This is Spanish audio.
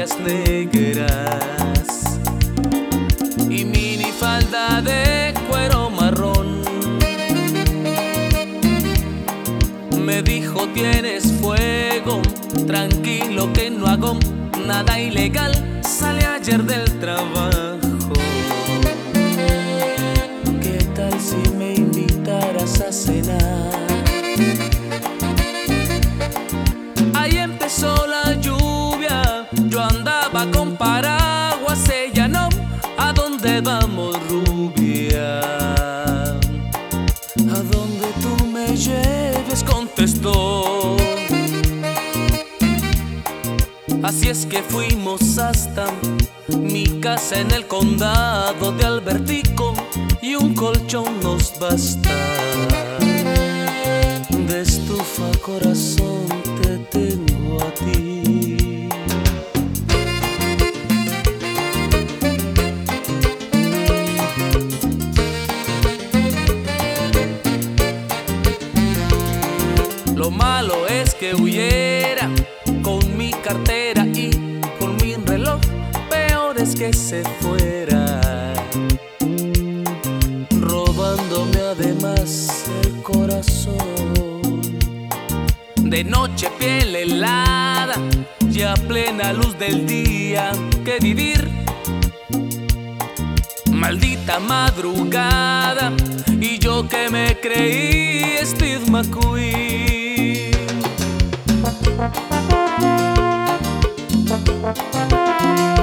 medias negras y minifalda de cuero marrón. Me dijo: tienes fuego, tranquilo que no hago nada ilegal. Salí ayer del trabajo. ¿Qué tal si me invitaras a cenar? Ahí empezó la lluvia, yo andaba con paraguas, ella no. ¿A dónde vamos, rubia? A donde tú me lleves, contestó. Así es que fuimos hasta mi casa en el condado de Albertico, y un colchón nos basta. De estufa corazón te tengo a ti. Lo malo es que huyera con mi cartera y con mi reloj. Peor es que se fuera robándome además el corazón. De noche, piel helada y a plena luz del día, que vivir. Maldita madrugada, y yo que me creí Steve McQueen.